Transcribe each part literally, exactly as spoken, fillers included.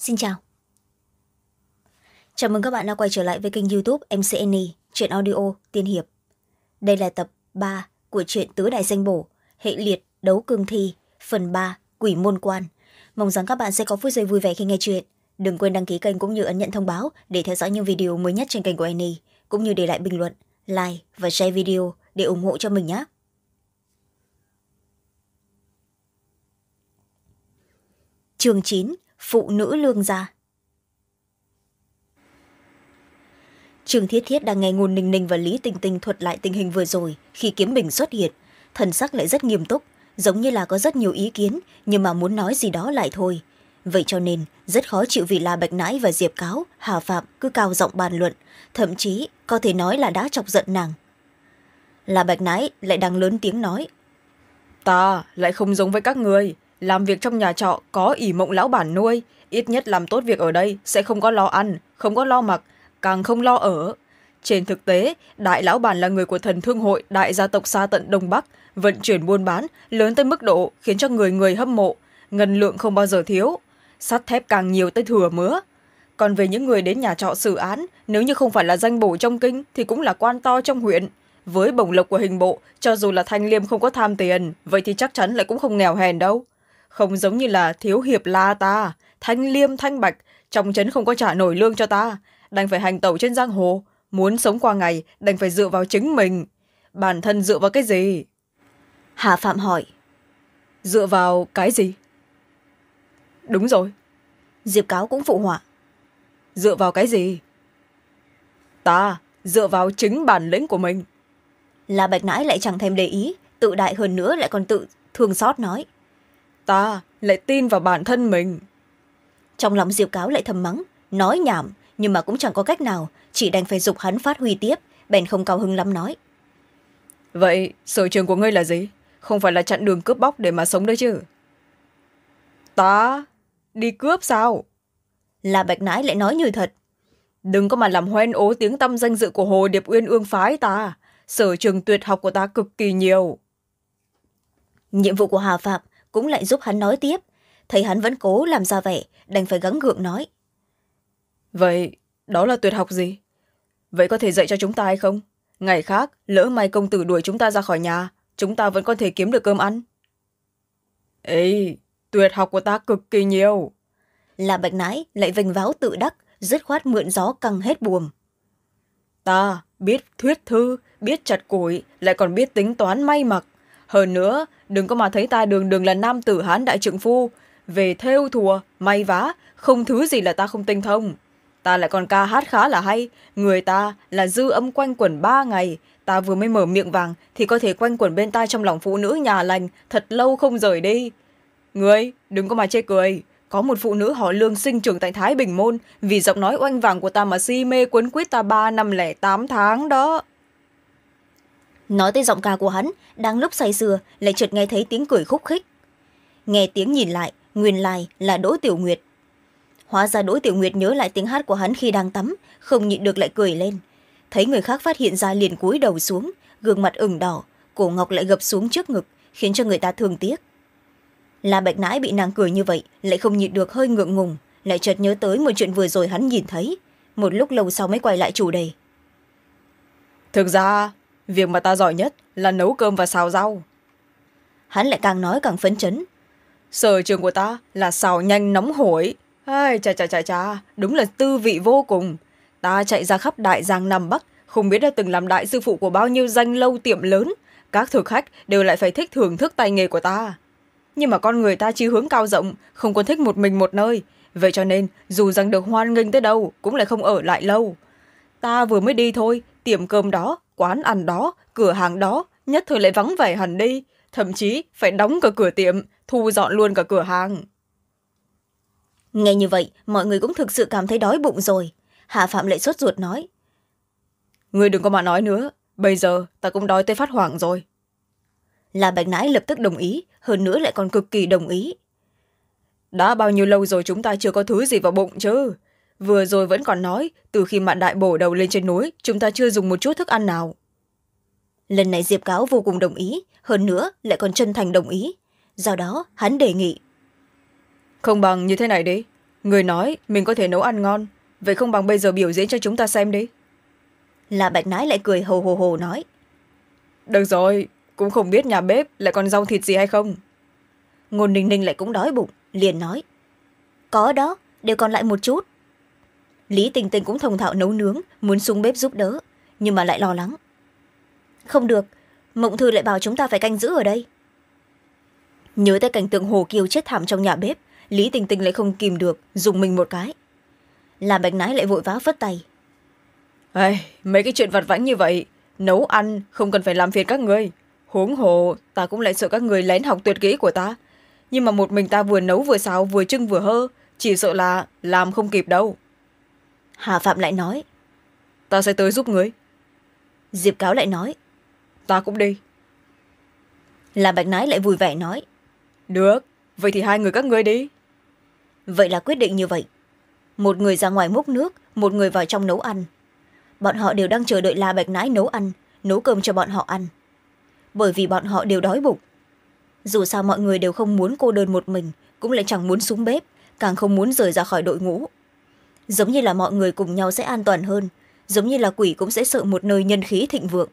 Xin chào. Chào mừng các bạn đã quay trở lại với kênh youtube em xê en e, truyện audio tiên hiệp. Đây là tập ba của truyện Tứ Đại Danh Bổ, hệ liệt đấu cương thi, phần ba, Quỷ Môn Quan. Mong rằng các bạn sẽ có phút giây vui vẻ khi nghe chuyện. Đừng quên đăng ký kênh cũng như ấn nhận thông báo để theo dõi những video mới nhất trên kênh của Annie, cũng như để lại bình luận, like và share video để ủng hộ cho mình nhé. Chương chín, Phụ nữ lương gia. Trương Thiết Thiết đang nghe Ngôn Ninh Ninh và Lý Tinh Tinh thuật lại tình hình vừa rồi khi kiếm bình xuất hiện, thần sắc lại rất nghiêm túc, giống như là có rất nhiều ý kiến nhưng mà muốn nói gì đó lại thôi. Vậy cho nên rất khó chịu vì La Bạch Nãi và Diệp Cáo, Hà Phạm cứ cao giọng bàn luận, thậm chí có thể nói là đã chọc giận nàng. La Bạch Nãi lại đang lớn tiếng nói: Ta lại không giống với các người, làm việc trong nhà trọ có ỷ mộng lão bản nuôi, ít nhất làm tốt việc ở đây sẽ không có lo ăn, không có lo mặc, càng không lo ở. Trên thực tế, đại lão bản là người của Thần Thương hội đại gia tộc xa tận Đông Bắc, vận chuyển buôn bán lớn tới mức độ khiến cho người người hâm mộ, ngân lượng không bao giờ thiếu, sắt thép càng nhiều tới thừa mứa. Còn về những người đến nhà trọ xử án, nếu như không phải là danh bổ trong kinh thì cũng là quan to trong huyện. Với bổng lộc của hình bộ, cho dù là Thanh Liêm không có tham tiền, vậy thì chắc chắn lại cũng không nghèo hèn đâu. Không giống như là thiếu hiệp La ta, Thanh Liêm, Thanh Bạch, trong trấn không có trả nổi lương cho ta, đành phải hành tẩu trên giang hồ, muốn sống qua ngày đành phải dựa vào chính mình. Bản thân dựa vào cái gì? Hà Phạm hỏi. Dựa vào cái gì? Đúng rồi. Diệp Cáo cũng phụ họa. Dựa vào cái gì? Ta dựa vào chính bản lĩnh của mình. La Bạch Nãi lại chẳng thèm để ý, tự đại hơn nữa lại còn tự thương xót nói: Ta lại tin vào bản thân mình. Trong lòng Diệp Cáo lại thầm mắng, nói nhảm, nhưng mà cũng chẳng có cách nào, chỉ đành phải giục hắn phát huy tiếp, bèn không cao hứng lắm nói: Vậy sở trường của ngươi là gì? Không phải là chặn đường cướp bóc để mà sống đấy chứ? Ta đi cướp sao? La Bạch Nãi lại nói như thật. Đừng có mà làm hoen ố tiếng tăm danh dự của Hồ Điệp Uyên Ương phái ta. Sở trường tuyệt học của ta cực kỳ nhiều. Nhiệm vụ của Hà Phạm cũng lại giúp hắn nói tiếp, thấy hắn vẫn cố làm ra vẻ, đành phải gắng gượng nói: Vậy đó là tuyệt học gì? Vậy có thể dạy cho chúng ta hay không? Ngày khác lỡ may công tử đuổi chúng ta ra khỏi nhà, chúng ta vẫn có thể kiếm được cơm ăn. Ê, tuyệt học của ta cực kỳ nhiều. La Bạch Nãi lại vênh váo tự đắc, dứt khoát mượn gió căng hết buồm. Ta biết thuyết thư, biết chặt củi, lại còn biết tính toán may mặc. Hơn nữa, đừng có mà thấy ta đường đường là nam tử Hán đại trượng phu, về thêu thùa, may vá, không thứ gì là ta không tinh thông. Ta lại còn ca hát khá là hay, người ta là dư âm quanh quẩn ba ngày, ta vừa mới mở miệng vàng thì có thể quanh quẩn bên tai trong lòng phụ nữ nhà lành thật lâu không rời đi. Ngươi đừng có mà chê cười, có một phụ nữ họ Lương sinh trưởng tại Thái Bình Môn, vì giọng nói oanh vàng của ta mà si mê quấn quýt ta ba năm lẻ tám tháng đó. Nói tới giọng ca của hắn, đang lúc say sưa lại chợt nghe thấy tiếng cười khúc khích. Nghe tiếng nhìn lại, nguyên lai là Đỗ Tiểu Nguyệt. Hóa ra Đỗ Tiểu Nguyệt nhớ lại tiếng hát của hắn khi đang tắm, không nhịn được lại cười lên. Thấy người khác phát hiện ra liền cúi đầu xuống, gương mặt ửng đỏ, cổ ngọc lại gập xuống trước ngực, khiến cho người ta thương tiếc. La Bạch Nãi bị nàng cười như vậy lại không nhịn được hơi ngượng ngùng, lại chợt nhớ tới một chuyện vừa rồi hắn nhìn thấy, một lúc lâu sau mới quay lại chủ đề. Thực ra việc mà ta giỏi nhất là nấu cơm và xào rau. Hắn lại càng nói càng phấn chấn. Sở trường của ta là xào nhanh nóng hổi. Ai, chà chà chà chà, đúng là tư vị vô cùng. Ta chạy ra khắp Đại Giang Nam Bắc, không biết đã từng làm đại sư phụ của bao nhiêu danh lâu tiệm lớn, các thực khách đều lại phải thích thưởng thức tay nghề của ta. Nhưng mà con người ta chí hướng cao rộng, không còn thích một mình một nơi, vậy cho nên dù rằng được hoan nghênh tới đâu cũng lại không ở lại lâu. Ta vừa mới đi thôi, tiệm cơm đó, quán ăn đó, cửa hàng đó nhất thời lại vắng vẻ hẳn đi, thậm chí phải đóng cả cửa tiệm, thu dọn luôn cả cửa hàng. Nghe như vậy mọi người cũng thực sự cảm thấy đói bụng rồi. Hà Phạm lại sốt ruột nói: Ngươi đừng có mà nói nữa, bây giờ ta cũng đói tới phát hoảng rồi. La Bạch Nãi lập tức đồng ý, hơn nữa lại còn cực kỳ đồng ý. Đã bao nhiêu lâu rồi chúng ta chưa có thứ gì vào bụng chứ? Vừa rồi vẫn còn nói, từ khi Mạn Đại bổ đầu lên trên núi, chúng ta chưa dùng một chút thức ăn nào. Lần này Diệp Cáo vô cùng đồng ý, hơn nữa lại còn chân thành đồng ý. Do đó hắn đề nghị: Không bằng như thế này đi, người nói mình có thể nấu ăn ngon, vậy không bằng bây giờ biểu diễn cho chúng ta xem đi. La Bạch Nái lại cười hồ hồ hồ nói. Được rồi, cũng không biết nhà bếp lại còn rau thịt gì hay không. Ngôn Ninh Ninh lại cũng đói bụng, liền nói. Có đó, đều còn lại một chút. Lý Tình Tình cũng thông thạo nấu nướng, muốn xuống bếp giúp đỡ, nhưng mà lại lo lắng. Không được, Mộng Thư lại bảo chúng ta phải canh giữ ở đây. Nhớ tới cảnh tượng Hồ Kiều chết thảm trong nhà bếp, Lý Tình Tình lại không kìm được, dùng mình một cái. La Bạch Nái lại vội vã phất tay. Ây, mấy cái chuyện vặt vãnh như vậy, nấu ăn không cần phải làm phiền các người. Huống hồ ta cũng lại sợ các người lén học tuyệt kỹ của ta, nhưng mà một mình ta vừa nấu vừa xào vừa trưng vừa hơ, chỉ sợ là làm không kịp đâu. Hà Phạm lại nói. Ta sẽ tới giúp người. Diệp Cáo lại nói. Ta cũng đi. La Bạch Nái lại vui vẻ nói. Được, vậy thì hai người các ngươi đi. Vậy là quyết định như vậy. Một người ra ngoài múc nước, một người vào trong nấu ăn. Bọn họ đều đang chờ đợi La Bạch Nái nấu ăn, nấu cơm cho bọn họ ăn. Bởi vì bọn họ đều đói bụng. Dù sao mọi người đều không muốn cô đơn một mình, cũng lại chẳng muốn xuống bếp, càng không muốn rời ra khỏi đội ngũ. Giống như là mọi người cùng nhau sẽ an toàn hơn, giống như là quỷ cũng sẽ sợ một nơi nhân khí thịnh vượng.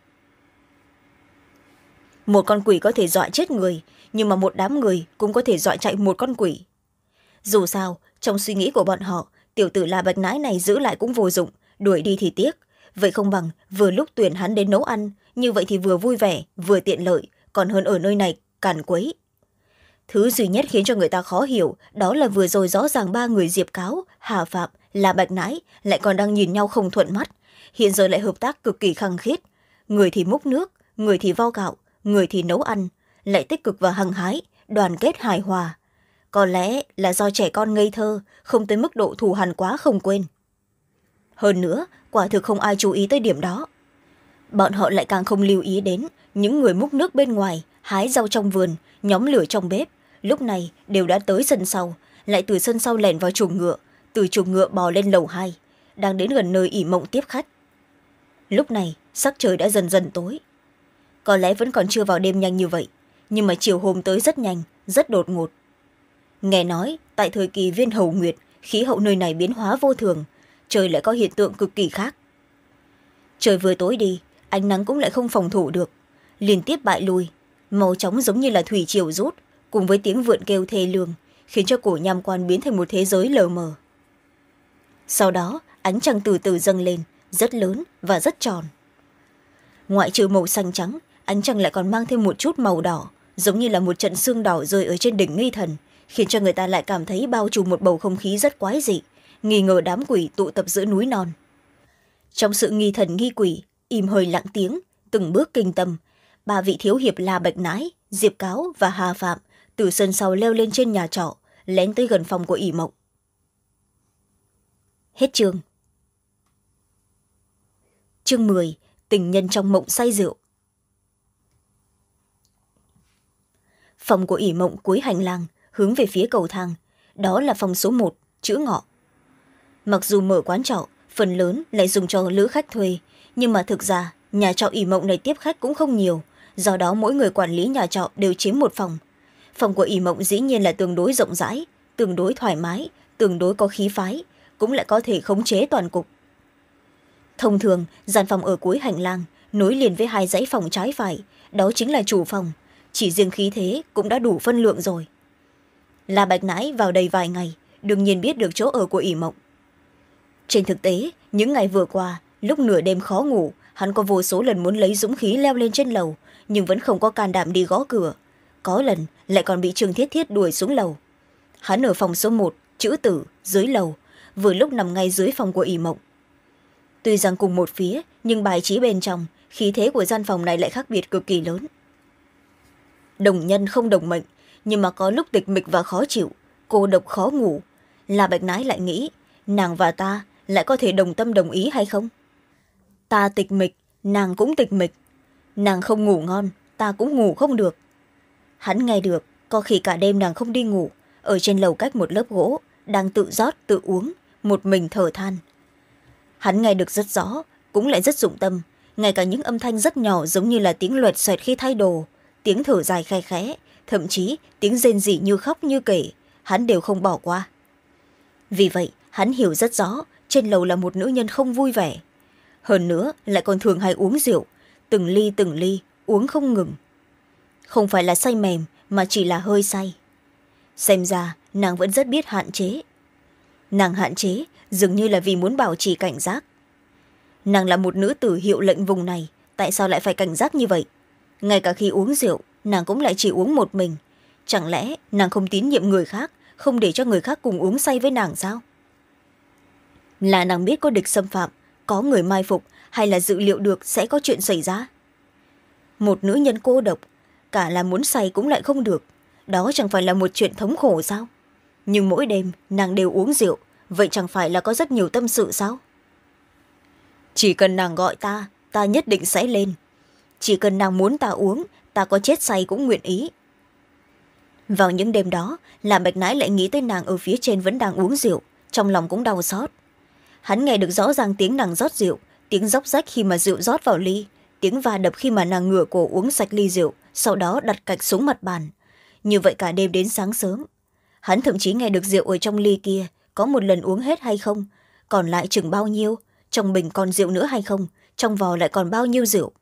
Một con quỷ có thể dọa chết người, nhưng mà một đám người cũng có thể dọa chạy một con quỷ. Dù sao, trong suy nghĩ của bọn họ, tiểu tử La Bạch Nái này giữ lại cũng vô dụng, đuổi đi thì tiếc. Vậy không bằng vừa lúc tuyển hắn đến nấu ăn, như vậy thì vừa vui vẻ, vừa tiện lợi, còn hơn ở nơi này càn quấy. Thứ duy nhất khiến cho người ta khó hiểu, đó là vừa rồi rõ ràng ba người Diệp Cáo, Hà Phạm, La Bạch Nái lại còn đang nhìn nhau không thuận mắt, hiện giờ lại hợp tác cực kỳ khăng khít. Người thì múc nước, người thì vo gạo, người thì nấu ăn, lại tích cực và hăng hái, đoàn kết hài hòa. Có lẽ là do trẻ con ngây thơ, không tới mức độ thù hằn quá không quên. Hơn nữa, quả thực không ai chú ý tới điểm đó. Bọn họ lại càng không lưu ý đến những người múc nước bên ngoài, hái rau trong vườn, nhóm lửa trong bếp, lúc này đều đã tới sân sau, lại từ sân sau lẻn vào chuồng ngựa, từ chuồng ngựa bò lên lầu hai, đang đến gần nơi ỉ Mộng tiếp khách. Lúc này sắc trời đã dần dần tối. Có lẽ vẫn còn chưa vào đêm nhanh như vậy, nhưng mà chiều hôm tới rất nhanh, rất đột ngột. Nghe nói tại thời kỳ Viên Hầu Nguyệt, khí hậu nơi này biến hóa vô thường, trời lại có hiện tượng cực kỳ khác. Trời vừa tối đi, ánh nắng cũng lại không phòng thủ được, liên tiếp bại lui, màu chóng giống như là thủy triều rút, cùng với tiếng vượn kêu thê lương, khiến cho cổ nham quan biến thành một thế giới lờ mờ. Sau đó ánh trăng từ từ dâng lên, rất lớn và rất tròn. Ngoại trừ màu xanh trắng, ánh trăng lại còn mang thêm một chút màu đỏ, giống như là một trận sương đỏ rơi ở trên đỉnh nghi thần, khiến cho người ta lại cảm thấy bao trùm một bầu không khí rất quái dị, nghi ngờ đám quỷ tụ tập giữa núi non. Trong sự nghi thần nghi quỷ, im hơi lặng tiếng, từng bước kinh tâm, ba vị thiếu hiệp La Bạch Nái, Diệp Cáo và Hà Phạm từ sân sau leo lên trên nhà trọ, lén tới gần phòng của ỉ Mộng. Hết chương. Chương mười, tình nhân trong mộng say rượu. Phòng của ỉ Mộng cuối hành lang, hướng về phía cầu thang, đó là phòng số một, chữ Ngọ. Mặc dù mở quán trọ, phần lớn lại dùng cho lữ khách thuê, nhưng mà thực ra nhà trọ ỉ Mộng này tiếp khách cũng không nhiều, do đó mỗi người quản lý nhà trọ đều chiếm một phòng. Phòng của ỉ Mộng dĩ nhiên là tương đối rộng rãi, tương đối thoải mái, tương đối có khí phái, cũng lại có thể khống chế toàn cục. Thông thường, gian phòng ở cuối hành lang, nối liền với hai dãy phòng trái phải, đó chính là chủ phòng, chỉ riêng khí thế cũng đã đủ phân lượng rồi. La Bạch Nãi vào đây vài ngày, đương nhiên biết được chỗ ở của ỉ Mộng. Trên thực tế, những ngày vừa qua, lúc nửa đêm khó ngủ, hắn có vô số lần muốn lấy dũng khí leo lên trên lầu, nhưng vẫn không có can đảm đi gõ cửa. Có lần lại còn bị Trương Thiết Thiết đuổi xuống lầu. Hắn ở phòng số một, chữ Tử, dưới lầu, vừa lúc nằm ngay dưới phòng của ỉ Mộng. Tuy rằng cùng một phía, nhưng bài trí bên trong, khí thế của gian phòng này lại khác biệt cực kỳ lớn. Đồng nhân không đồng mệnh, nhưng mà có lúc tịch mịch và khó chịu, cô độc khó ngủ. La Bạch Nái lại nghĩ, nàng và ta lại có thể đồng tâm đồng ý hay không? Ta tịch mịch, nàng cũng tịch mịch. Nàng không ngủ ngon, ta cũng ngủ không được. Hắn nghe được, có khi cả đêm nàng không đi ngủ, ở trên lầu cách một lớp gỗ, đang tự rót tự uống, một mình thở than. Hắn nghe được rất rõ, cũng lại rất dụng tâm, ngay cả những âm thanh rất nhỏ giống như là tiếng loẹt xoẹt khi thay đồ, tiếng thở dài khe khẽ, thậm chí tiếng rên rỉ như khóc như kể, hắn đều không bỏ qua. vì vậy hắn hiểu rất rõ trên lầu là một nữ nhân không vui vẻ, hơn nữa lại còn thường hay uống rượu, từng ly từng ly uống không ngừng. Không phải là say mềm mà chỉ là hơi say. Xem ra nàng vẫn rất biết hạn chế. Nàng hạn chế dường như là vì muốn bảo trì cảnh giác. Nàng là một nữ tử hiệu lệnh vùng này, tại sao lại phải cảnh giác như vậy? Ngay cả khi uống rượu nàng cũng lại chỉ uống một mình. Chẳng lẽ nàng không tín nhiệm người khác, không để cho người khác cùng uống say với nàng sao? Là nàng biết có địch xâm phạm, có người mai phục, hay là dự liệu được sẽ có chuyện xảy ra? Một nữ nhân cô độc, cả là muốn say cũng lại không được, đó chẳng phải là một chuyện thống khổ sao? Nhưng mỗi đêm nàng đều uống rượu, vậy chẳng phải là có rất nhiều tâm sự sao? Chỉ cần nàng gọi ta, ta nhất định sẽ lên. Chỉ cần nàng muốn ta uống, ta có chết say cũng nguyện ý. Vào những đêm đó, là Bạch Nãi lại nghĩ tới nàng ở phía trên vẫn đang uống rượu, trong lòng cũng đau xót. Hắn nghe được rõ ràng tiếng nàng rót rượu, tiếng róc rách khi mà rượu rót vào ly, tiếng va đập khi mà nàng ngửa cổ uống sạch ly rượu, sau đó đặt cạch xuống mặt bàn. Như vậy cả đêm đến sáng sớm. Hắn thậm chí nghe được rượu ở trong ly kia có một lần uống hết hay không, còn lại chừng bao nhiêu, trong bình còn rượu nữa hay không, trong vò lại còn bao nhiêu rượu.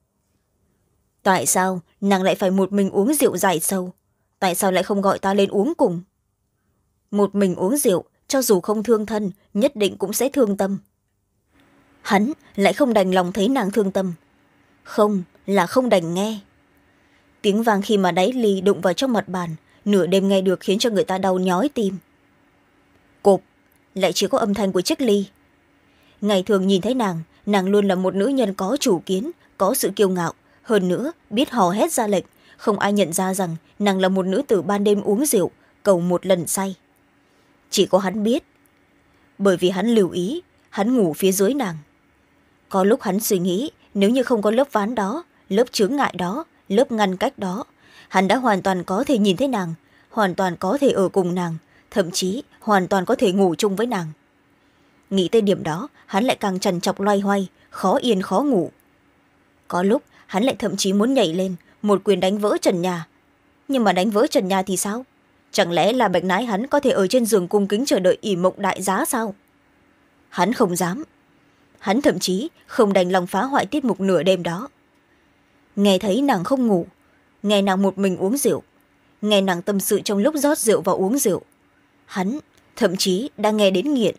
Tại sao nàng lại phải một mình uống rượu dài sâu? Tại sao lại không gọi ta lên uống cùng? Một mình uống rượu, cho dù không thương thân, nhất định cũng sẽ thương tâm. Hắn lại không đành lòng thấy nàng thương tâm. Không, là không đành nghe. Tiếng vang khi mà đáy ly đụng vào trong mặt bàn, nửa đêm nghe được khiến cho người ta đau nhói tim. Cộp, lại chỉ có âm thanh của chiếc ly. Ngày thường nhìn thấy nàng, nàng luôn là một nữ nhân có chủ kiến, có sự kiêu ngạo, hơn nữa biết hò hét ra lệnh, không ai nhận ra rằng nàng là một nữ tử ban đêm uống rượu, cầu một lần say. Chỉ có hắn biết, bởi vì hắn lưu ý, hắn ngủ phía dưới nàng. Có lúc hắn suy nghĩ, nếu như không có lớp ván đó, lớp chướng ngại đó, lớp ngăn cách đó, hắn đã hoàn toàn có thể nhìn thấy nàng, hoàn toàn có thể ở cùng nàng, thậm chí hoàn toàn có thể ngủ chung với nàng. Nghĩ tới điểm đó, hắn lại càng trằn trọc loay hoay, khó yên khó ngủ. Có lúc hắn lại thậm chí muốn nhảy lên, một quyền đánh vỡ trần nhà. Nhưng mà đánh vỡ trần nhà thì sao? Chẳng lẽ là Bạch Nãi hắn có thể ở trên giường cung kính chờ đợi ỷ mộng đại giá sao? Hắn không dám. Hắn thậm chí không đành lòng phá hoại tiết mục nửa đêm đó. Nghe thấy nàng không ngủ, nghe nàng một mình uống rượu, nghe nàng tâm sự trong lúc rót rượu và uống rượu, hắn thậm chí đang nghe đến nghiện.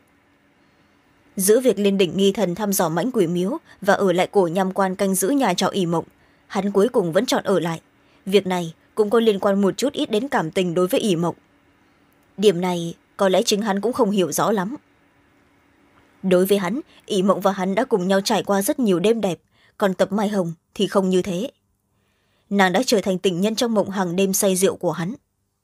Giữa việc lên đỉnh nghi thần thăm dò mãnh quỷ miếu và ở lại cổ nham quan canh giữ nhà trọ ỷ mộng, hắn cuối cùng vẫn chọn ở lại. Việc này cũng có liên quan một chút ít đến cảm tình đối với ỷ mộng. Điểm này có lẽ chính hắn cũng không hiểu rõ lắm. Đối với hắn, ỷ mộng và hắn đã cùng nhau trải qua rất nhiều đêm đẹp, còn Tập Mai Hồng thì không như thế. Nàng đã trở thành tình nhân trong mộng hàng đêm say rượu của hắn.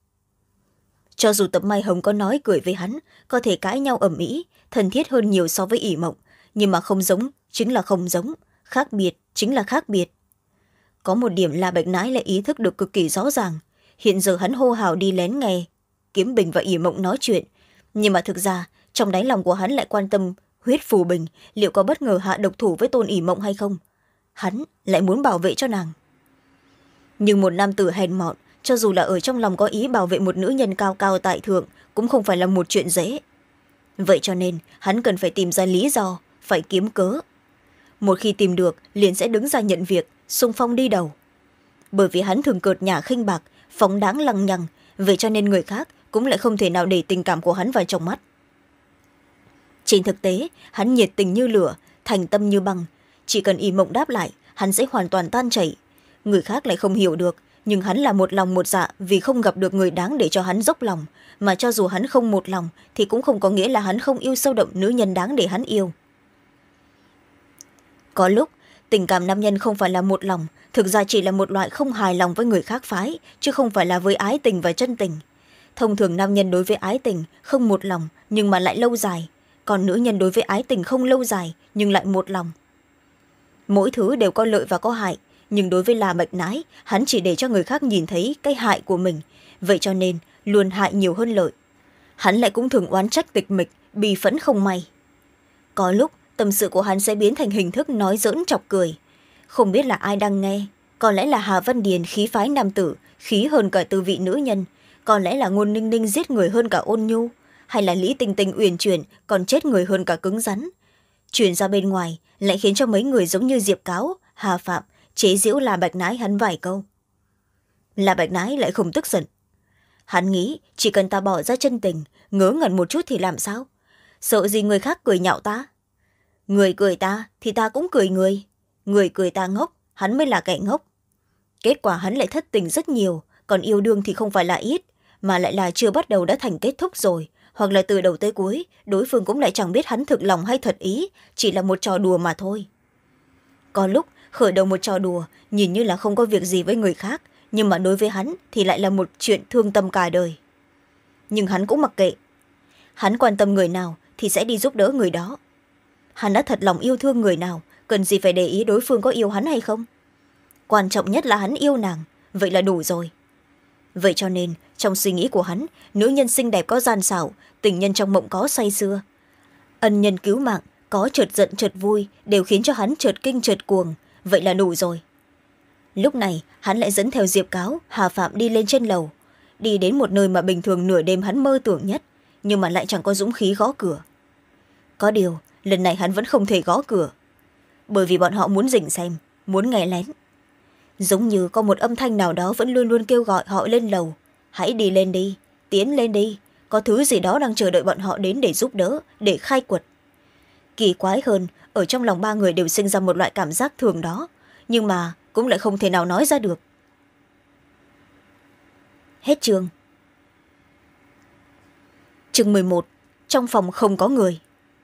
Cho dù Tập Mai Hồng có nói cười với hắn, có thể cãi nhau ầm ĩ, thân thiết hơn nhiều so với ỷ mộng, nhưng mà không giống chính là không giống, khác biệt chính là khác biệt. Có một điểm là Bạch Nãi lại ý thức được cực kỳ rõ ràng. Hiện giờ hắn hô hào đi lén nghe Kiếm Bình và ỷ mộng nói chuyện, nhưng mà thực ra trong đáy lòng của hắn lại quan tâm Huyết Phù Bình liệu có bất ngờ hạ độc thủ với Tôn ỷ mộng hay không. Hắn lại muốn bảo vệ cho nàng. Nhưng một nam tử hèn mọn, cho dù là ở trong lòng có ý bảo vệ một nữ nhân cao cao tại thượng, cũng không phải là một chuyện dễ. Vậy cho nên hắn cần phải tìm ra lý do, phải kiếm cớ. Một khi tìm được, liền sẽ đứng ra nhận việc, xung phong đi đầu. Bởi vì hắn thường cợt nhả khinh bạc, phóng đáng lăng nhằng, vậy cho nên người khác cũng lại không thể nào để tình cảm của hắn vào trong mắt. Trên thực tế, hắn nhiệt tình như lửa, thành tâm như băng. Chỉ cần ỷ mộng đáp lại, hắn sẽ hoàn toàn tan chảy. Người khác lại không hiểu được, nhưng hắn là một lòng một dạ vì không gặp được người đáng để cho hắn dốc lòng. Mà cho dù hắn không một lòng, thì cũng không có nghĩa là hắn không yêu sâu đậm nữ nhân đáng để hắn yêu. Có lúc, tình cảm nam nhân không phải là một lòng, thực ra chỉ là một loại không hài lòng với người khác phái, chứ không phải là với ái tình và chân tình. Thông thường nam nhân đối với ái tình không một lòng, nhưng mà lại lâu dài. Còn nữ nhân đối với ái tình không lâu dài, nhưng lại một lòng. Mỗi thứ đều có lợi và có hại, nhưng đối với La Bạch Nãi, hắn chỉ để cho người khác nhìn thấy cái hại của mình, vậy cho nên luôn hại nhiều hơn lợi. Hắn lại cũng thường oán trách tịch mịch, bi phẫn không may. Có lúc tâm sự của hắn sẽ biến thành hình thức nói giỡn chọc cười. Không biết là ai đang nghe, có lẽ là Hà Văn Điền khí phái nam tử, khí hơn cả tư vị nữ nhân, có lẽ là Ngôn Ninh Ninh giết người hơn cả Ôn Nhu, hay là Lý Tinh Tinh uyển chuyển còn chết người hơn cả cứng rắn, truyền ra bên ngoài lại khiến cho mấy người giống như Diệp Cáo, Hà Phạm chế giễu La Bạch Nái hắn vài câu. La Bạch Nái lại không tức giận. Hắn nghĩ chỉ cần ta bỏ ra chân tình, ngớ ngẩn một chút thì làm sao, sợ gì người khác cười nhạo ta. Người cười ta thì ta cũng cười người, người cười ta ngốc, hắn mới là kẻ ngốc. Kết quả hắn lại thất tình rất nhiều, còn yêu đương thì không phải là ít, mà lại là chưa bắt đầu đã thành kết thúc rồi, hoặc là từ đầu tới cuối đối phương cũng lại chẳng biết hắn thực lòng hay thật ý, chỉ là một trò đùa mà thôi. Có lúc khởi đầu một trò đùa nhìn như là không có việc gì với người khác, nhưng mà đối với hắn thì lại là một chuyện thương tâm cả đời. Nhưng hắn cũng mặc kệ, hắn quan tâm người nào thì sẽ đi giúp đỡ người đó. Hắn đã thật lòng yêu thương người nào, cần gì phải để ý đối phương có yêu hắn hay không. Quan trọng nhất là hắn yêu nàng, vậy là đủ rồi. Vậy cho nên trong suy nghĩ của hắn, nữ nhân xinh đẹp có gian xảo, tình nhân trong mộng có say sưa, ân nhân cứu mạng có chợt giận chợt vui, đều khiến cho hắn chợt kinh chợt cuồng, vậy là đủ rồi. Lúc này hắn lại dẫn theo Diệp Cáo, Hà Phạm đi lên trên lầu, đi đến một nơi mà bình thường nửa đêm hắn mơ tưởng nhất, nhưng mà lại chẳng có dũng khí gõ cửa. Có điều lần này hắn vẫn không thể gõ cửa, bởi vì bọn họ muốn rình xem, muốn nghe lén. Giống như có một âm thanh nào đó vẫn luôn luôn kêu gọi họ lên lầu. Hãy đi lên đi, tiến lên đi, có thứ gì đó đang chờ đợi bọn họ đến để giúp đỡ, để khai quật. Kỳ quái hơn, ở trong lòng ba người đều sinh ra một loại cảm giác thường đó, nhưng mà cũng lại không thể nào nói ra được. Hết chương. Chương mười một. Trong phòng không có người.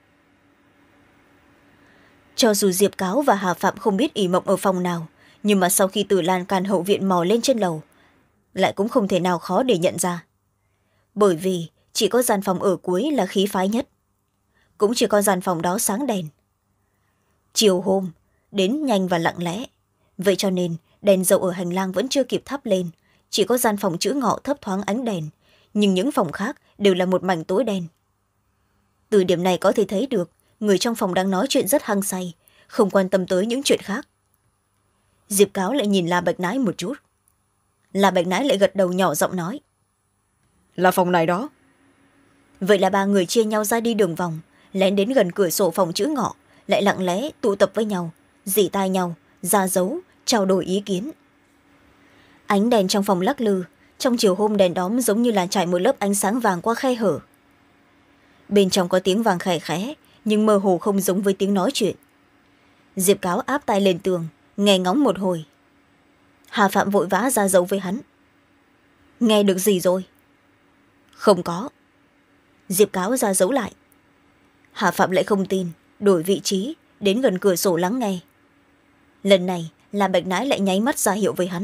Cho dù Diệp Cáo và Hà Phạm không biết ỷ mộng ở phòng nào, nhưng mà sau khi từ lan can hậu viện mò lên trên lầu, lại cũng không thể nào khó để nhận ra. Bởi vì chỉ có gian phòng ở cuối là khí phái nhất, cũng chỉ có gian phòng đó sáng đèn. Chiều hôm đến nhanh và lặng lẽ, vậy cho nên đèn dầu ở hành lang vẫn chưa kịp thắp lên, chỉ có gian phòng chữ ngọ thấp thoáng ánh đèn, nhưng những phòng khác đều là một mảnh tối đen. Từ điểm này có thể thấy được người trong phòng đang nói chuyện rất hăng say, không quan tâm tới những chuyện khác. Diệp Cáo lại nhìn La Bạch Nái một chút. La Bạch Nái lại gật đầu nhỏ giọng nói, là phòng này đó. Vậy là ba người chia nhau ra đi đường vòng, lén đến gần cửa sổ phòng chữ ngọ, lại lặng lẽ tụ tập với nhau, rỉ tai nhau, ra dấu, trao đổi ý kiến. Ánh đèn trong phòng lắc lư, trong chiều hôm đèn đóm giống như là trải một lớp ánh sáng vàng qua khe hở. Bên trong có tiếng vàng khẽ khẽ, nhưng mơ hồ không giống với tiếng nói chuyện. Diệp Cáo áp tai lên tường, nghe ngóng một hồi. Hà Phạm vội vã ra dấu với hắn. Nghe được gì rồi? Không có. Diệp Cáo ra dấu lại. Hà Phạm lại không tin, đổi vị trí đến gần cửa sổ lắng nghe. Lần này là Bạch Nái lại nháy mắt ra hiệu với hắn.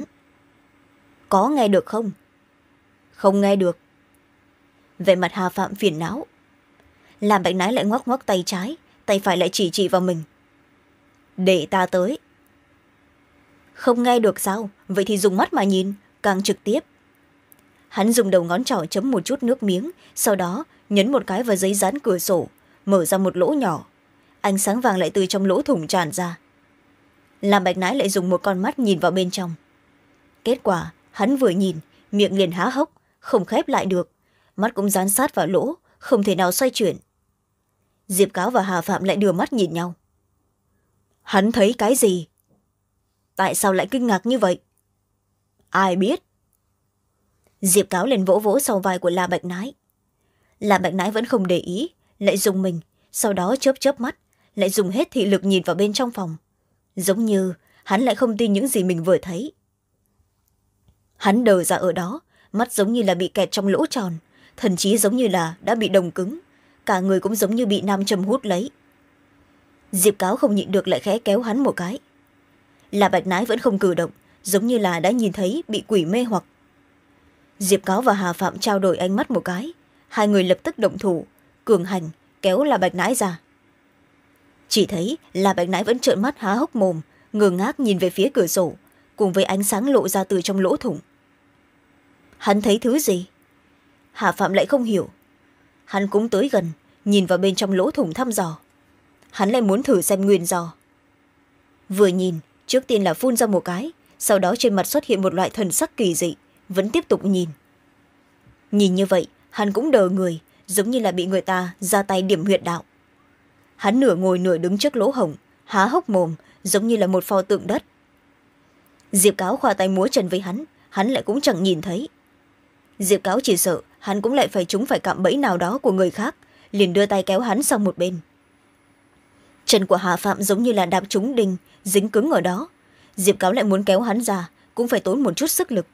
Có nghe được không? Không nghe được. Về mặt Hà Phạm phiền não. Làm Bạch Nái lại ngoắc ngoắc tay trái, tay phải lại chỉ chỉ vào mình. Để ta tới. Không nghe được sao? Vậy thì dùng mắt mà nhìn, càng trực tiếp. Hắn dùng đầu ngón trỏ chấm một chút nước miếng, sau đó nhấn một cái vào giấy dán cửa sổ, mở ra một lỗ nhỏ. Ánh sáng vàng lại từ trong lỗ thủng tràn ra. Làm Bạch Nái lại dùng một con mắt nhìn vào bên trong. Kết quả hắn vừa nhìn, miệng liền há hốc, không khép lại được, mắt cũng dán sát vào lỗ, không thể nào xoay chuyển. Diệp Cáo và Hà Phạm lại đưa mắt nhìn nhau. Hắn thấy cái gì? Tại sao lại kinh ngạc như vậy? Ai biết? Diệp Cáo lên vỗ vỗ sau vai của La Bạch Nái. La Bạch Nái vẫn không để ý, lại dùng mình, sau đó chớp chớp mắt, lại dùng hết thị lực nhìn vào bên trong phòng. Giống như hắn lại không tin những gì mình vừa thấy. Hắn đờ ra ở đó, mắt giống như là bị kẹt trong lỗ tròn, thần trí giống như là đã bị đồng cứng, cả người cũng giống như bị nam châm hút lấy. Diệp Cáo không nhịn được lại khẽ kéo hắn một cái. La Bạch Nái vẫn không cử động, giống như là đã nhìn thấy bị quỷ mê hoặc. Diệp Cáo và Hà Phạm trao đổi ánh mắt một cái, hai người lập tức động thủ, cường hành kéo La Bạch Nái ra. Chỉ thấy La Bạch Nái vẫn trợn mắt há hốc mồm, ngơ ngác nhìn về phía cửa sổ, cùng với ánh sáng lộ ra từ trong lỗ thủng. Hắn thấy thứ gì? Hà Phạm lại không hiểu. Hắn cũng tới gần, nhìn vào bên trong lỗ thủng thăm dò. Hắn lại muốn thử xem nguyên do. Vừa nhìn, trước tiên là phun ra một cái, sau đó trên mặt xuất hiện một loại thần sắc kỳ dị, vẫn tiếp tục nhìn. Nhìn như vậy, hắn cũng đờ người, giống như là bị người ta ra tay điểm huyệt đạo. Hắn nửa ngồi nửa đứng trước lỗ hổng, há hốc mồm giống như là một pho tượng đất. Diệp Cáo khoa tay múa chân với hắn, hắn lại cũng chẳng nhìn thấy. Diệp Cáo chỉ sợ hắn cũng lại phải trúng phải cạm bẫy nào đó của người khác, liền đưa tay kéo hắn sang một bên. Chân của Hà Phạm giống như là đạp trúng đinh, dính cứng ở đó. Diệp Cáo lại muốn kéo hắn ra cũng phải tốn một chút sức lực.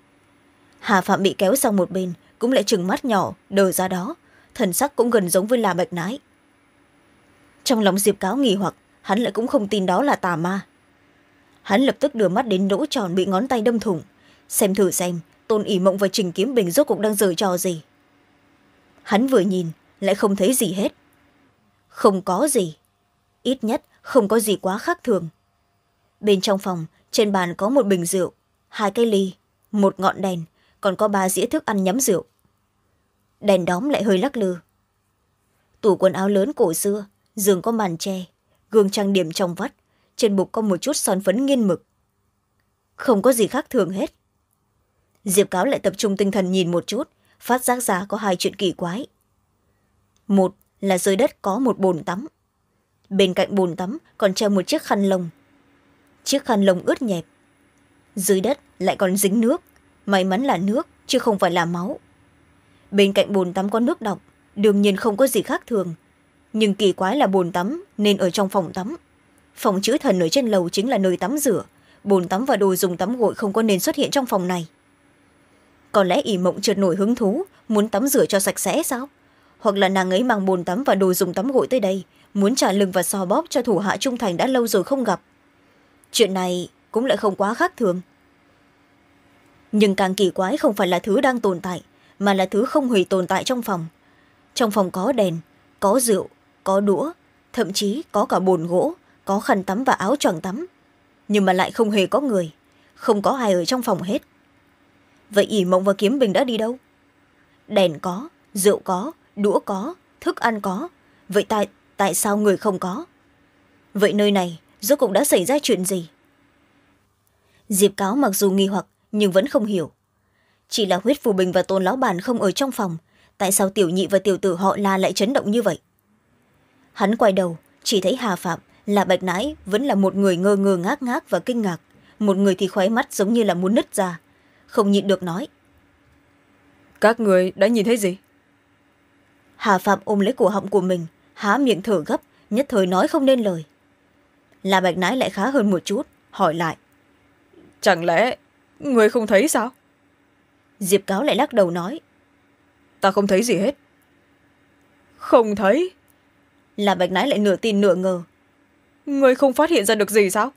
Hà Phạm bị kéo sang một bên cũng lại trừng mắt nhỏ đờ ra đó, thần sắc cũng gần giống với La Bạch Nái. Trong lòng Diệp Cáo nghi hoặc, hắn lại cũng không tin đó là tà ma. Hắn lập tức đưa mắt đến lỗ tròn bị ngón tay đâm thủng, xem thử xem Tôn ỉ mộng và Trình Kiếm Bình rốt cuộc đang giở trò gì. Hắn vừa nhìn lại không thấy gì hết. Không có gì, ít nhất không có gì quá khác thường. Bên trong phòng, trên bàn có một bình rượu, hai cái ly, một ngọn đèn, còn có ba dĩa thức ăn nhắm rượu. Đèn đóm lại hơi lắc lư. Tủ quần áo lớn cổ xưa, giường có màn tre, gương trang điểm trong vắt, trên bục có một chút son phấn nghiên mực. Không có gì khác thường hết. Diệp Cáo lại tập trung tinh thần nhìn một chút, phát giác ra có hai chuyện kỳ quái. Một là dưới đất có một bồn tắm. Bên cạnh bồn tắm còn treo một chiếc khăn lông. Chiếc khăn lông ướt nhẹp. Dưới đất lại còn dính nước, may mắn là nước chứ không phải là máu. Bên cạnh bồn tắm có nước đọng, đương nhiên không có gì khác thường. Nhưng kỳ quái là bồn tắm nên ở trong phòng tắm. Phòng chữ thần ở trên lầu chính là nơi tắm rửa, bồn tắm và đồ dùng tắm gội không có nên xuất hiện trong phòng này. Có lẽ ỉ mộng chợt nổi hứng thú muốn tắm rửa cho sạch sẽ sao? Hoặc là nàng ấy mang bồn tắm và đồ dùng tắm gội tới đây, muốn trả lưng và xoa bóp cho thủ hạ trung thành đã lâu rồi không gặp. Chuyện này cũng lại không quá khác thường. Nhưng càng kỳ quái không phải là thứ đang tồn tại, mà là thứ không hề tồn tại trong phòng. Trong phòng có đèn, có rượu, có đũa, thậm chí có cả bồn gỗ, có khăn tắm và áo choàng tắm. Nhưng mà lại không hề có người, không có ai ở trong phòng hết. Vậy ỉ mộng và Kiếm Bình đã đi đâu? Đèn có, rượu có, đũa có, thức ăn có. Vậy tại, tại sao người không có? Vậy nơi này rốt cuộc đã xảy ra chuyện gì? Diệp Cáo mặc dù nghi hoặc nhưng vẫn không hiểu. Chỉ là Huyết Phù Bình và Tôn Lão Bản không ở trong phòng, tại sao tiểu nhị và tiểu tử họ La lại chấn động như vậy? Hắn quay đầu chỉ thấy Hà Phạm là Bạch Nãi vẫn là một người ngơ ngơ ngác ngác và kinh ngạc, một người thì khóe mắt giống như là muốn nứt ra, không nhịn được nói. Các người đã nhìn thấy gì? Hà Phạm ôm lấy cổ họng của mình, há miệng thở gấp, nhất thời nói không nên lời. Là Bạch Nãi lại khá hơn một chút, hỏi lại. Chẳng lẽ người không thấy sao? Diệp Cáo lại lắc đầu nói. Ta không thấy gì hết. Không thấy? Là Bạch Nãi lại nửa tin nửa ngờ. Người không phát hiện ra được gì sao?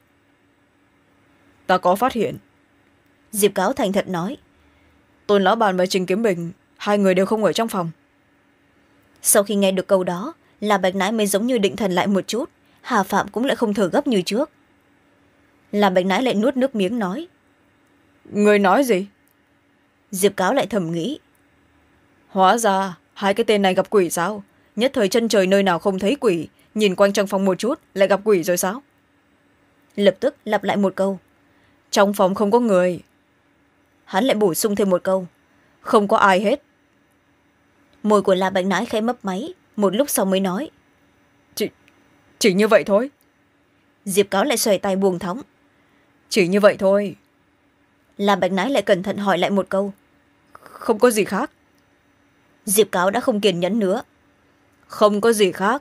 Ta có phát hiện. Diệp Cáo thành thật nói. Tôn Lão Bàn và Trình Kiếm Bình, hai người đều không ở trong phòng. Sau khi nghe được câu đó, là Bạch Nãi mới giống như định thần lại một chút. Hà Phạm cũng lại không thở gấp như trước. Là Bạch Nãi lại nuốt nước miếng nói. Người nói gì? Diệp Cáo lại thầm nghĩ. Hóa ra hai cái tên này gặp quỷ sao? Nhất thời chân trời nơi nào không thấy quỷ, nhìn quanh trong phòng một chút lại gặp quỷ rồi sao? Lập tức lặp lại một câu. Trong phòng không có người. Hắn lại bổ sung thêm một câu. Không có ai hết. Môi của La Bạch Nãi khẽ mấp máy, một lúc sau mới nói. Chỉ, chỉ như vậy thôi. Diệp Cáo lại xòe tay buông thõng. Chỉ như vậy thôi. La Bạch Nãi lại cẩn thận hỏi lại một câu. Không có gì khác. Diệp Cáo đã không kiên nhẫn nữa. Không có gì khác.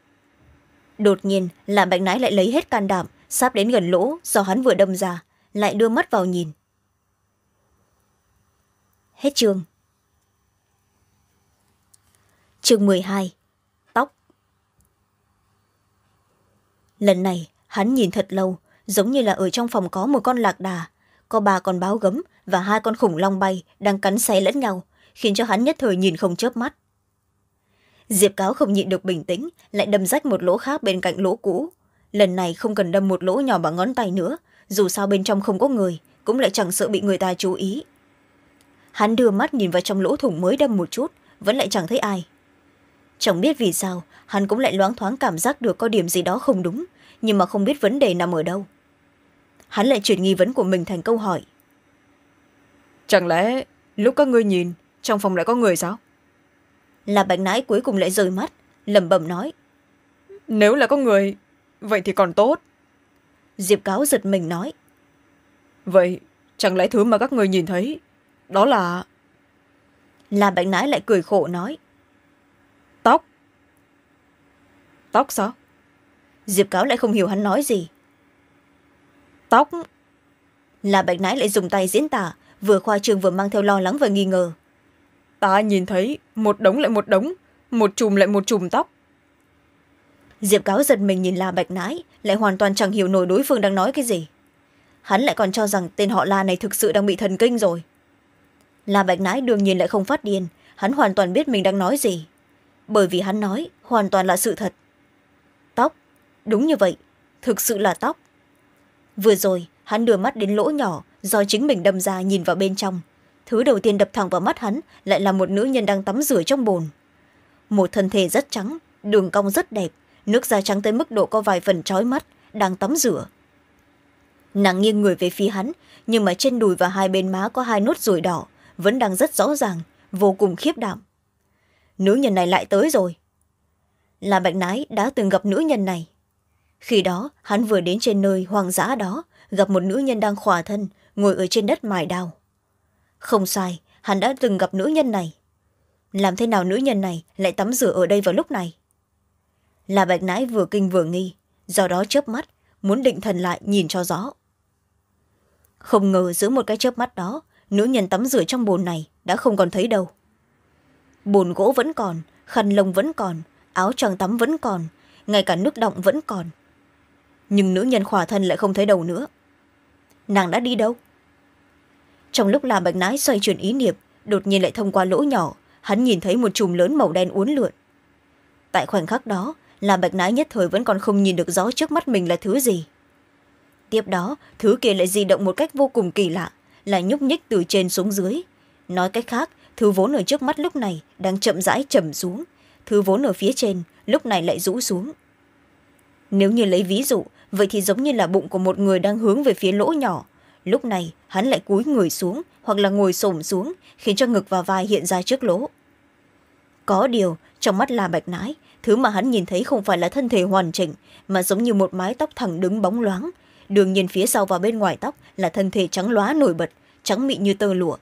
Đột nhiên La Bạch Nãi lại lấy hết can đảm, sắp đến gần lỗ do hắn vừa đâm ra, lại đưa mắt vào nhìn. Hết chương. Chương mười hai. Tóc. Lần này hắn nhìn thật lâu, giống như là ở trong phòng có một con lạc đà, có ba con báo gấm và hai con khủng long bay đang cắn xé lẫn nhau, khiến cho hắn nhất thời nhìn không chớp mắt. Diệp Cáo không nhịn được bình tĩnh, lại đâm rách một lỗ khác bên cạnh lỗ cũ. Lần này không cần đâm một lỗ nhỏ bằng ngón tay nữa, dù sao bên trong không có người, cũng lại chẳng sợ bị người ta chú ý. Hắn đưa mắt nhìn vào trong lỗ thủng mới đâm một chút, vẫn lại chẳng thấy ai. Chẳng biết vì sao, hắn cũng lại loáng thoáng cảm giác được có điểm gì đó không đúng, nhưng mà không biết vấn đề nằm ở đâu. Hắn lại chuyển nghi vấn của mình thành câu hỏi. Chẳng lẽ lúc các ngươi nhìn, trong phòng lại có người sao? Là Bạch Nãi cuối cùng lại rời mắt, lẩm bẩm nói. Nếu là có người vậy thì còn tốt. Diệp Cáo giật mình nói. Vậy chẳng lẽ thứ mà các người nhìn thấy đó là... Là Bạch Nãi lại cười khổ nói. Tóc. Tóc sao? Diệp Cáo lại không hiểu hắn nói gì. Tóc. Là Bạch Nãi lại dùng tay diễn tả, vừa khoa trương vừa mang theo lo lắng và nghi ngờ. Ta nhìn thấy một đống lại một đống, một chùm lại một chùm tóc. Diệp Cáo giật mình nhìn là Bạch Nãi, lại hoàn toàn chẳng hiểu nổi đối phương đang nói cái gì. Hắn lại còn cho rằng tên họ La này thực sự đang bị thần kinh rồi. Là Bạch Nãi đương nhiên lại không phát điên, hắn hoàn toàn biết mình đang nói gì, bởi vì hắn nói hoàn toàn là sự thật. Tóc, đúng như vậy, thực sự là tóc. Vừa rồi hắn đưa mắt đến lỗ nhỏ do chính mình đâm ra, nhìn vào bên trong. Thứ đầu tiên đập thẳng vào mắt hắn lại là một nữ nhân đang tắm rửa trong bồn. Một thân thể rất trắng, đường cong rất đẹp, nước da trắng tới mức độ có vài phần trói mắt, đang tắm rửa. Nàng nghiêng người về phía hắn, nhưng mà trên đùi và hai bên má có hai nốt ruồi đỏ, vẫn đang rất rõ ràng, vô cùng khiếp đảm. Nữ nhân này lại tới rồi. Là Bạch Nãi đã từng gặp nữ nhân này. Khi đó hắn vừa đến trên nơi hoang dã đó, gặp một nữ nhân đang khỏa thân ngồi ở trên đất mài đao. Không sai, hắn đã từng gặp nữ nhân này. Làm thế nào nữ nhân này lại tắm rửa ở đây vào lúc này? Là Bạch Nãi vừa kinh vừa nghi, do đó chớp mắt muốn định thần lại nhìn cho rõ. Không ngờ giữa một cái chớp mắt đó, nữ nhân tắm rửa trong bồn này đã không còn thấy đâu. Bồn gỗ vẫn còn, khăn lông vẫn còn, áo choàng tắm vẫn còn, ngay cả nước đọng vẫn còn. Nhưng nữ nhân khỏa thân lại không thấy đâu nữa. Nàng đã đi đâu? Trong lúc là Bạch Nãi xoay chuyển ý niệm, đột nhiên lại thông qua lỗ nhỏ, hắn nhìn thấy một chùm lớn màu đen uốn lượn. Tại khoảnh khắc đó, là Bạch Nãi nhất thời vẫn còn không nhìn được rõ trước mắt mình là thứ gì. Tiếp đó, thứ kia lại di động một cách vô cùng kỳ lạ, là nhúc nhích từ trên xuống dưới. Nói cách khác, thứ vốn ở trước mắt lúc này đang chậm rãi chầm xuống, thứ vốn ở phía trên lúc này lại rũ xuống. Nếu như lấy ví dụ, vậy thì giống như là bụng của một người đang hướng về phía lỗ nhỏ, lúc này hắn lại cúi người xuống hoặc là ngồi xổm xuống, khiến cho ngực và vai hiện ra trước lỗ. Có điều trong mắt là Bạch Nãi, thứ mà hắn nhìn thấy không phải là thân thể hoàn chỉnh, mà giống như một mái tóc thẳng đứng bóng loáng. Đương nhiên phía sau và bên ngoài tóc là thân thể trắng lóa nổi bật, trắng mịn như tơ lụa.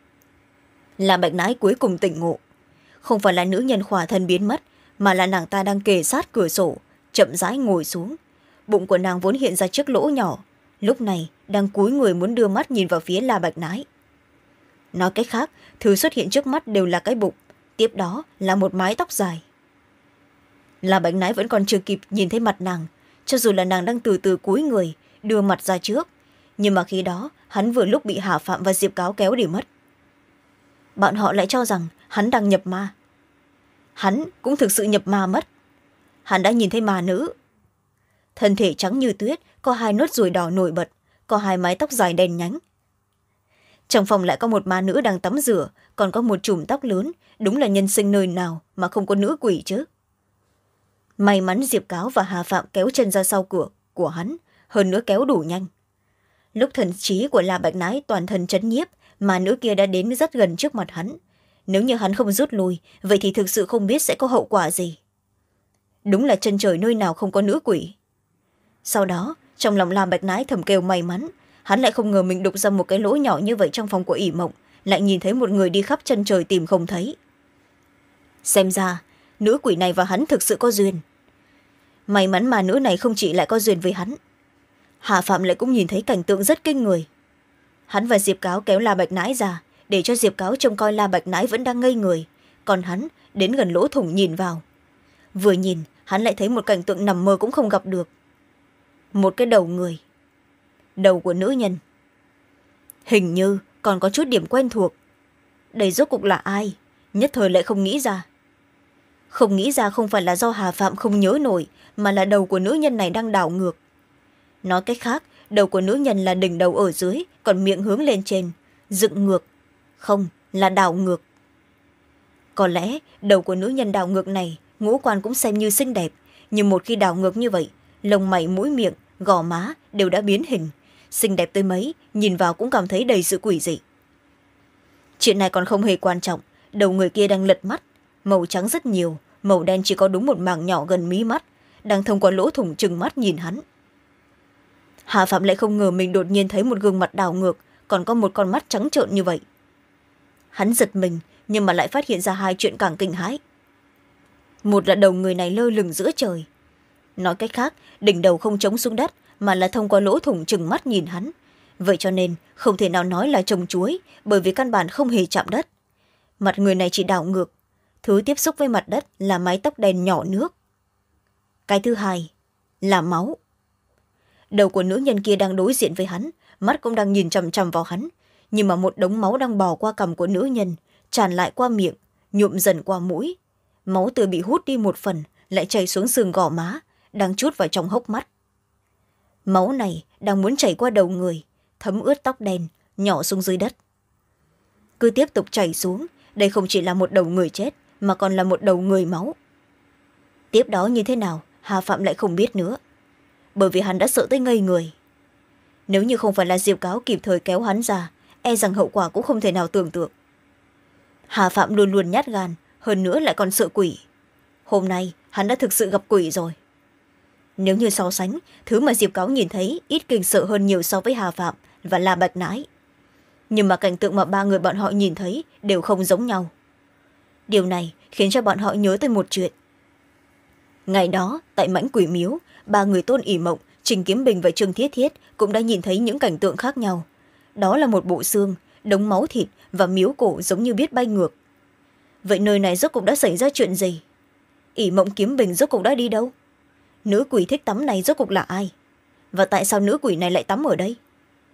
Là Bạch Nãi cuối cùng tỉnh ngộ. Không phải là nữ nhân khỏa thân biến mất, mà là nàng ta đang kề sát cửa sổ, chậm rãi ngồi xuống. Bụng của nàng vốn hiện ra trước lỗ nhỏ, lúc này đang cúi người muốn đưa mắt nhìn vào phía là Bạch Nãi. Nói cách khác, thứ xuất hiện trước mắt đều là cái bụng, tiếp đó là một mái tóc dài. Là Bạch Nãi vẫn còn chưa kịp nhìn thấy mặt nàng, cho dù là nàng đang từ từ cúi người đưa mặt ra trước, nhưng mà khi đó hắn vừa lúc bị Hà Phạm và Diệp Cáo kéo đi mất. Bọn họ lại cho rằng hắn đang nhập ma. Hắn cũng thực sự nhập ma mất. Hắn đã nhìn thấy ma nữ. Thân thể trắng như tuyết, có hai nốt ruồi đỏ nổi bật, có hai mái tóc dài đen nhánh. Trong phòng lại có một ma nữ đang tắm rửa, còn có một chùm tóc lớn, đúng là nhân sinh nơi nào mà không có nữ quỷ chứ. May mắn Diệp Cáo và Hà Phạm kéo chân ra sau cửa của hắn, hơn nữa kéo đủ nhanh. Lúc thần trí của La Bạch Nãi toàn thân chấn nhiếp, mà nữ kia đã đến rất gần trước mặt hắn. Nếu như hắn không rút lui, vậy thì thực sự không biết sẽ có hậu quả gì. Đúng là chân trời nơi nào không có nữ quỷ. Sau đó, trong lòng La Bạch Nãi thầm kêu may mắn, hắn lại không ngờ mình đục ra một cái lỗ nhỏ như vậy trong phòng của ỷ mộng, lại nhìn thấy một người đi khắp chân trời tìm không thấy. Xem ra, nữ quỷ này và hắn thực sự có duyên. May mắn mà nữ này không chỉ lại có duyên với hắn. Hà Phạm lại cũng nhìn thấy cảnh tượng rất kinh người. Hắn và Diệp Cáo kéo La Bạch Nãi ra, để cho Diệp Cáo trông coi La Bạch Nãi vẫn đang ngây người, còn hắn đến gần lỗ thủng nhìn vào. Vừa nhìn, hắn lại thấy một cảnh tượng nằm mơ cũng không gặp được. Một cái đầu người. Đầu của nữ nhân. Hình như còn có chút điểm quen thuộc. Đây rốt cuộc là ai? Nhất thời lại không nghĩ ra. Không nghĩ ra không phải là do Hà Phạm không nhớ nổi, mà là đầu của nữ nhân này đang đảo ngược. Nói cách khác, đầu của nữ nhân là đỉnh đầu ở dưới, còn miệng hướng lên trên, dựng ngược. Không, là đảo ngược. Có lẽ đầu của nữ nhân đảo ngược này ngũ quan cũng xem như xinh đẹp, nhưng một khi đảo ngược như vậy, lông mày mũi miệng, gò má đều đã biến hình. Xinh đẹp tới mấy, nhìn vào cũng cảm thấy đầy sự quỷ dị. Chuyện này còn không hề quan trọng, đầu người kia đang lật mắt. màu trắng rất nhiều, màu đen chỉ có đúng một mảng nhỏ gần mí mắt, đang thông qua lỗ thủng trừng mắt nhìn hắn. Hà Phạm lại không ngờ mình đột nhiên thấy một gương mặt đảo ngược, còn có một con mắt trắng trợn như vậy. Hắn giật mình, nhưng mà lại phát hiện ra hai chuyện càng kinh hãi. Một là đầu người này lơ lửng giữa trời, nói cách khác, đỉnh đầu không chống xuống đất mà là thông qua lỗ thủng trừng mắt nhìn hắn. Vậy cho nên không thể nào nói là trồng chuối, bởi vì căn bản không hề chạm đất. Mặt người này chỉ đảo ngược, thứ tiếp xúc với mặt đất là mái tóc đen nhỏ nước. Cái thứ hai là máu. Đầu của nữ nhân kia đang đối diện với hắn, mắt cũng đang nhìn chằm chằm vào hắn, nhưng mà một đống máu đang bò qua cằm của nữ nhân, tràn lại qua miệng, nhuộm dần qua mũi. Máu tươi bị hút đi một phần, lại chảy xuống sườn gò má, đang trút vào trong hốc mắt. Máu này đang muốn chảy qua đầu người, thấm ướt tóc đen, nhỏ xuống dưới đất. Cứ tiếp tục chảy xuống, đây không chỉ là một đầu người chết, mà còn là một đầu người máu. Tiếp đó như thế nào, Hà Phạm lại không biết nữa, bởi vì hắn đã sợ tới ngây người. Nếu như không phải là Diệp Cáo kịp thời kéo hắn ra, e rằng hậu quả cũng không thể nào tưởng tượng. Hà Phạm luôn luôn nhát gan, hơn nữa lại còn sợ quỷ. Hôm nay hắn đã thực sự gặp quỷ rồi. Nếu như so sánh, thứ mà Diệp Cáo nhìn thấy ít kinh sợ hơn nhiều so với Hà Phạm và La Bạch Nãi. Nhưng mà cảnh tượng mà ba người bọn họ nhìn thấy đều không giống nhau. Điều này khiến cho bọn họ nhớ tới một chuyện. Ngày đó, tại Mãnh Quỷ Miếu, ba người Tôn ỉ Mộng, Trình Kiếm Bình và Trương Thiết Thiết cũng đã nhìn thấy những cảnh tượng khác nhau. Đó là một bộ xương, đống máu thịt và miếu cổ giống như biết bay ngược. Vậy nơi này rốt cuộc đã xảy ra chuyện gì? ỉ Mộng Kiếm Bình rốt cuộc đã đi đâu? Nữ quỷ thích tắm này rốt cuộc là ai? Và tại sao nữ quỷ này lại tắm ở đây?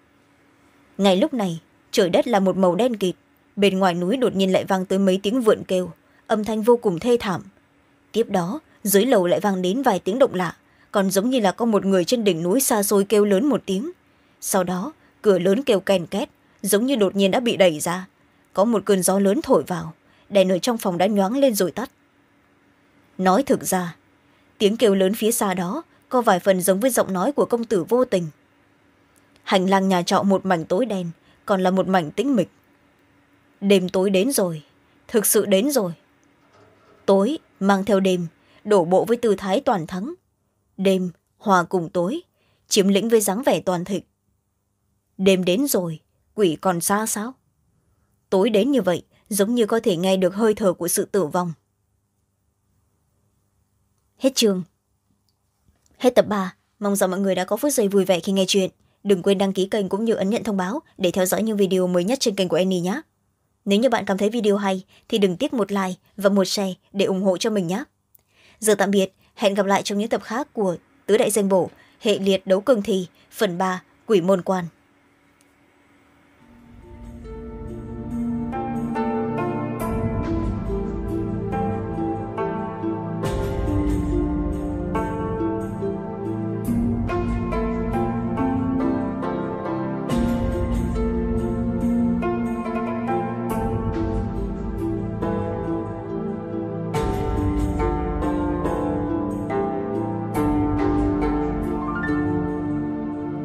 Ngay lúc này, trời đất là một màu đen kịt. Bên ngoài núi đột nhiên lại vang tới mấy tiếng vượn kêu, âm thanh vô cùng thê thảm. Tiếp đó, dưới lầu lại vang đến vài tiếng động lạ, còn giống như là có một người trên đỉnh núi xa xôi kêu lớn một tiếng. Sau đó, cửa lớn kêu ken két, giống như đột nhiên đã bị đẩy ra. Có một cơn gió lớn thổi vào, đèn ở trong phòng đã nhoáng lên rồi tắt. Nói thực ra, tiếng kêu lớn phía xa đó có vài phần giống với giọng nói của công tử Vô Tình. Hành lang nhà trọ một mảnh tối đen, còn là một mảnh tĩnh mịch. Đêm tối đến rồi, thực sự đến rồi. Tối mang theo đêm, đổ bộ với tư thái toàn thắng. Đêm hòa cùng tối, chiếm lĩnh với dáng vẻ toàn thịnh. Đêm đến rồi, quỷ còn xa sao? Tối đến như vậy, giống như có thể nghe được hơi thở của sự tử vong. Hết chương. Hết tập ba. Mong rằng mọi người đã có phút giây vui vẻ khi nghe chuyện. Đừng quên đăng ký kênh cũng như ấn nhận thông báo để theo dõi những video mới nhất trên kênh của Annie nhé. Nếu như bạn cảm thấy video hay thì đừng tiếc một like và một share để ủng hộ cho mình nhé. Giờ tạm biệt, hẹn gặp lại trong những tập khác của Tứ Đại Danh Bổ, hệ liệt đấu cường thi, phần ba, Quỷ Môn Quan.